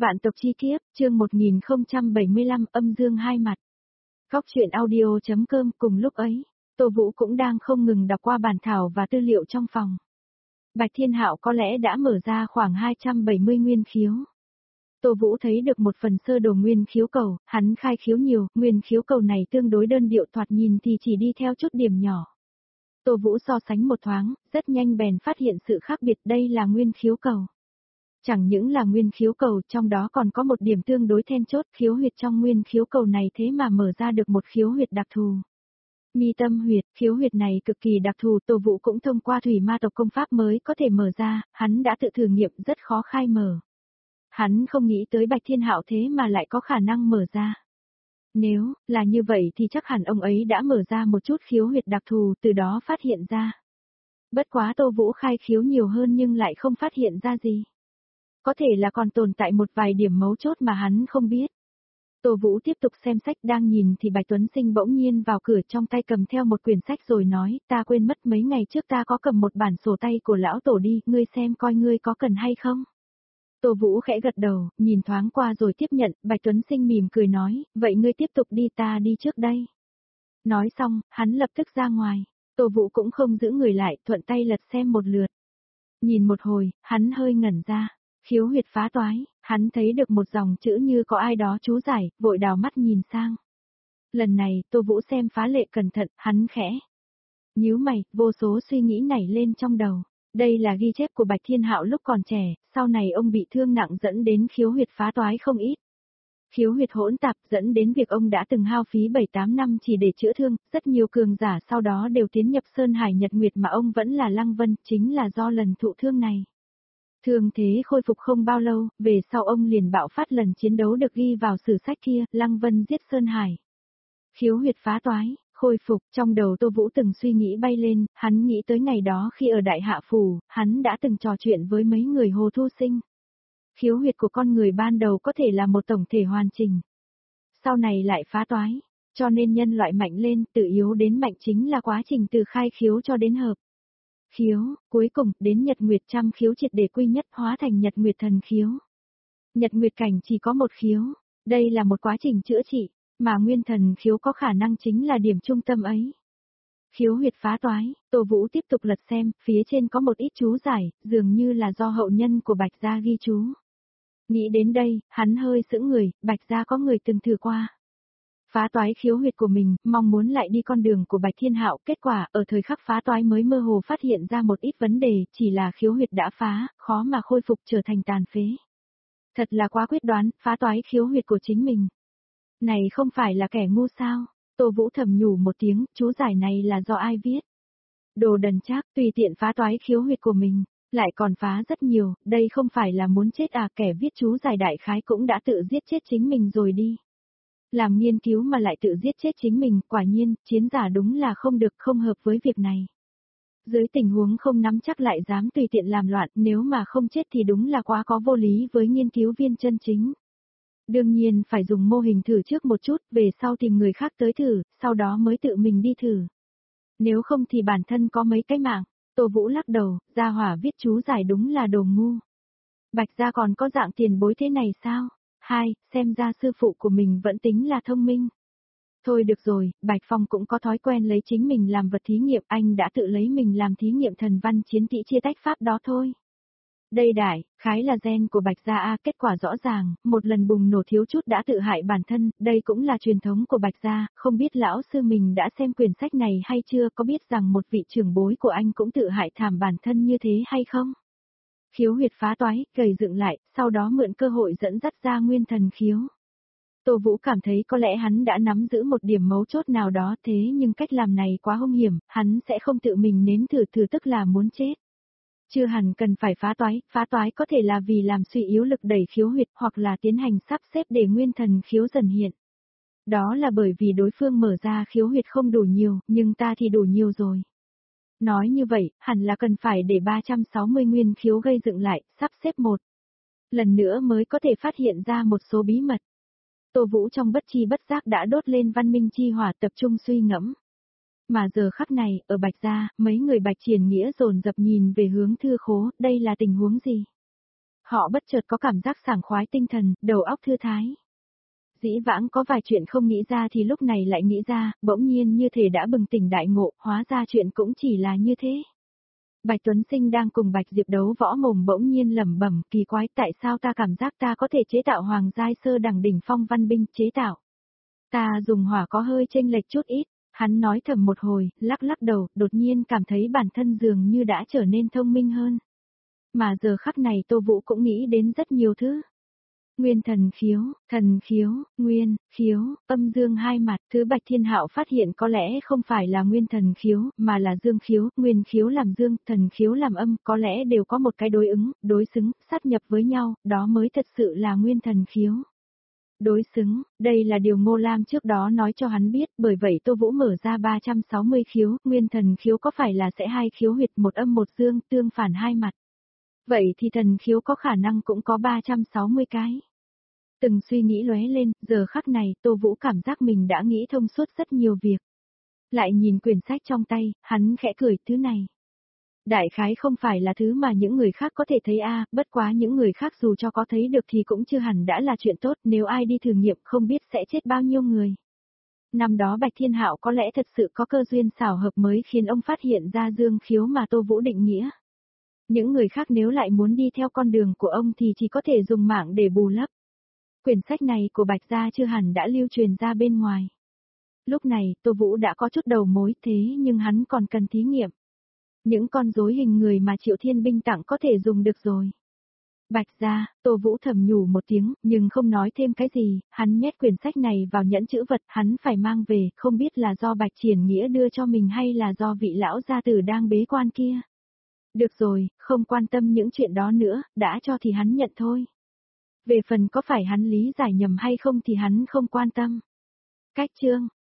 Vạn tộc chi kiếp, chương 1075 âm dương hai mặt. Góc truyện audio.com. Cùng lúc ấy, Tô Vũ cũng đang không ngừng đọc qua bản thảo và tư liệu trong phòng. Bạch Thiên Hạo có lẽ đã mở ra khoảng 270 nguyên khiếu. Tô Vũ thấy được một phần sơ đồ nguyên khiếu cầu, hắn khai khiếu nhiều, nguyên khiếu cầu này tương đối đơn điệu, thoạt nhìn thì chỉ đi theo chút điểm nhỏ. Tô Vũ so sánh một thoáng, rất nhanh bèn phát hiện sự khác biệt, đây là nguyên khiếu cầu. Chẳng những là nguyên khiếu cầu, trong đó còn có một điểm tương đối then chốt, khiếu huyệt trong nguyên khiếu cầu này thế mà mở ra được một khiếu huyệt đặc thù. Mi tâm huyệt, khiếu huyệt này cực kỳ đặc thù, Tô Vũ cũng thông qua thủy ma tộc công pháp mới có thể mở ra, hắn đã tự thử nghiệm rất khó khai mở. Hắn không nghĩ tới Bạch Thiên Hạo thế mà lại có khả năng mở ra. Nếu là như vậy thì chắc hẳn ông ấy đã mở ra một chút khiếu huyệt đặc thù, từ đó phát hiện ra. Bất quá Tô Vũ khai khiếu nhiều hơn nhưng lại không phát hiện ra gì. Có thể là còn tồn tại một vài điểm mấu chốt mà hắn không biết. Tô Vũ tiếp tục xem sách, đang nhìn thì Bạch Tuấn Sinh bỗng nhiên vào cửa, trong tay cầm theo một quyển sách rồi nói, ta quên mất mấy ngày trước ta có cầm một bản sổ tay của lão tổ đi, ngươi xem coi ngươi có cần hay không. Tô Vũ khẽ gật đầu, nhìn thoáng qua rồi tiếp nhận, Bạch Tuấn Sinh mỉm cười nói, vậy ngươi tiếp tục đi, ta đi trước đây. Nói xong, hắn lập tức ra ngoài, Tô Vũ cũng không giữ người lại, thuận tay lật xem một lượt. Nhìn một hồi, hắn hơi ngẩn ra. Khiếu huyệt phá toái, hắn thấy được một dòng chữ như có ai đó chú giải, vội đào mắt nhìn sang. Lần này, Tô Vũ xem phá lệ cẩn thận, hắn khẽ nhíu mày, vô số suy nghĩ nảy lên trong đầu. Đây là ghi chép của Bạch Thiên Hạo lúc còn trẻ, sau này ông bị thương nặng dẫn đến khiếu huyệt phá toái không ít. Khiếu huyệt hỗn tạp dẫn đến việc ông đã từng hao phí 7-8 năm chỉ để chữa thương, rất nhiều cường giả sau đó đều tiến nhập Sơn Hải Nhật Nguyệt mà ông vẫn là Lăng Vân, chính là do lần thụ thương này. Thương thế khôi phục không bao lâu, về sau ông liền bạo phát lần chiến đấu được ghi vào sử sách kia, Lăng Vân giết Sơn Hải. Khiếu huyệt phá toái, khôi phục, trong đầu Tô Vũ từng suy nghĩ bay lên, hắn nghĩ tới ngày đó khi ở Đại Hạ Phủ, hắn đã từng trò chuyện với mấy người Hồ Thu Sinh. Khiếu huyệt của con người ban đầu có thể là một tổng thể hoàn chỉnh. Sau này lại phá toái, cho nên nhân loại mạnh lên, từ yếu đến mạnh chính là quá trình từ khai khiếu cho đến hợp khiếu, cuối cùng, đến Nhật Nguyệt trăm khiếu triệt để quy nhất hóa thành Nhật Nguyệt thần khiếu. Nhật Nguyệt cảnh chỉ có một khiếu, đây là một quá trình chữa trị, mà nguyên thần khiếu có khả năng chính là điểm trung tâm ấy. Khiếu huyệt phá toái, Tô Vũ tiếp tục lật xem, phía trên có một ít chú giải, dường như là do hậu nhân của Bạch Gia ghi chú. Nghĩ đến đây, hắn hơi sững người, Bạch Gia có người từng thử qua. Phá toái khiếu huyệt của mình, mong muốn lại đi con đường của Bạch Thiên Hạo, kết quả, ở thời khắc phá toái mới mơ hồ phát hiện ra một ít vấn đề, chỉ là khiếu huyệt đã phá, khó mà khôi phục trở thành tàn phế. Thật là quá quyết đoán, phá toái khiếu huyệt của chính mình. Này không phải là kẻ ngu sao? Tô Vũ thầm nhủ một tiếng, chú giải này là do ai viết? Đồ đần trác, tùy tiện phá toái khiếu huyệt của mình, lại còn phá rất nhiều, đây không phải là muốn chết à, kẻ viết chú giải đại khái cũng đã tự giết chết chính mình rồi đi. Làm nghiên cứu mà lại tự giết chết chính mình, quả nhiên, chiến giả đúng là không được, không hợp với việc này. Dưới tình huống không nắm chắc lại dám tùy tiện làm loạn, nếu mà không chết thì đúng là quá có vô lý với nghiên cứu viên chân chính. Đương nhiên phải dùng mô hình thử trước một chút, về sau tìm người khác tới thử, sau đó mới tự mình đi thử. Nếu không thì bản thân có mấy cái mạng. Tô Vũ lắc đầu, gia hỏa viết chú giải đúng là đồ ngu. Bạch gia còn có dạng tiền bối thế này sao? Xem ra sư phụ của mình vẫn tính là thông minh. Thôi được rồi, Bạch Phong cũng có thói quen lấy chính mình làm vật thí nghiệm, anh đã tự lấy mình làm thí nghiệm thần văn chiến kỹ chia tách pháp đó thôi. Đây đại khái là gen của Bạch gia a, kết quả rõ ràng, một lần bùng nổ thiếu chút đã tự hại bản thân, đây cũng là truyền thống của Bạch gia, không biết lão sư mình đã xem quyển sách này hay chưa, có biết rằng một vị trưởng bối của anh cũng tự hại thảm bản thân như thế hay không? Khiếu huyệt phá toái, gầy dựng lại, sau đó mượn cơ hội dẫn dắt ra nguyên thần khiếu. Tô Vũ cảm thấy có lẽ hắn đã nắm giữ một điểm mấu chốt nào đó, thế nhưng cách làm này quá hung hiểm, hắn sẽ không tự mình nếm thử, tức là muốn chết. Chưa hẳn cần phải phá toái có thể là vì làm suy yếu lực đẩy khiếu huyệt hoặc là tiến hành sắp xếp để nguyên thần khiếu dần hiện. Đó là bởi vì đối phương mở ra khiếu huyệt không đủ nhiều, nhưng ta thì đủ nhiều rồi. Nói như vậy, hẳn là cần phải để 360 nguyên khiếu gây dựng lại, sắp xếp một lần nữa mới có thể phát hiện ra một số bí mật. Tô Vũ trong bất chi bất giác đã đốt lên văn minh chi hỏa, tập trung suy ngẫm. Mà giờ khắc này, ở Bạch Gia, mấy người Bạch Triển Nghĩa dồn dập nhìn về hướng thư khố, đây là tình huống gì? Họ bất chợt có cảm giác sảng khoái tinh thần, đầu óc thư thái. Dĩ vãng có vài chuyện không nghĩ ra thì lúc này lại nghĩ ra, bỗng nhiên như thể đã bừng tỉnh đại ngộ, hóa ra chuyện cũng chỉ là như thế. Bạch Tuấn Sinh đang cùng Bạch Diệp đấu võ mồm bỗng nhiên lẩm bẩm, kỳ quái, tại sao ta cảm giác ta có thể chế tạo hoàng giai sơ đẳng đỉnh phong văn binh, chế tạo. Ta dùng hỏa có hơi chênh lệch chút ít, hắn nói thầm một hồi, lắc lắc đầu, đột nhiên cảm thấy bản thân dường như đã trở nên thông minh hơn. Mà giờ khắc này Tô Vũ cũng nghĩ đến rất nhiều thứ. Nguyên thần khiếu, nguyên, khiếu, âm dương hai mặt, thứ Bạch Thiên Hạo phát hiện có lẽ không phải là nguyên thần khiếu, mà là dương khiếu, nguyên khiếu làm dương, thần khiếu làm âm, có lẽ đều có một cái đối ứng, đối xứng, sát nhập với nhau, đó mới thật sự là nguyên thần khiếu. Đối xứng, đây là điều Ngô Lam trước đó nói cho hắn biết, bởi vậy Tô Vũ mở ra 360 khiếu, nguyên thần khiếu có phải là sẽ hai khiếu huyệt một âm một dương, tương phản hai mặt. Vậy thì thần khiếu có khả năng cũng có 360 cái. Từng suy nghĩ lóe lên, giờ khắc này Tô Vũ cảm giác mình đã nghĩ thông suốt rất nhiều việc. Lại nhìn quyển sách trong tay, hắn khẽ cười, thứ này. Đại khái không phải là thứ mà những người khác có thể thấy bất quá những người khác dù cho có thấy được thì cũng chưa hẳn đã là chuyện tốt, nếu ai đi thử nghiệm không biết sẽ chết bao nhiêu người. Năm đó Bạch Thiên Hạo có lẽ thật sự có cơ duyên xảo hợp mới khiến ông phát hiện ra dương khiếu mà Tô Vũ định nghĩa. Những người khác nếu lại muốn đi theo con đường của ông thì chỉ có thể dùng mạng để bù lấp. Quyển sách này của Bạch gia chưa hẳn đã lưu truyền ra bên ngoài. Lúc này, Tô Vũ đã có chút đầu mối thế nhưng hắn còn cần thí nghiệm. Những con rối hình người mà Triệu Thiên Binh tặng có thể dùng được rồi. Bạch gia, Tô Vũ thầm nhủ một tiếng, nhưng không nói thêm cái gì, hắn nhét quyển sách này vào nhẫn chữ vật, hắn phải mang về, không biết là do Bạch Triển Nghĩa đưa cho mình hay là do vị lão gia tử đang bế quan kia. Được rồi, không quan tâm những chuyện đó nữa, đã cho thì hắn nhận thôi. Về phần có phải hắn lý giải nhầm hay không thì hắn không quan tâm. Cách chương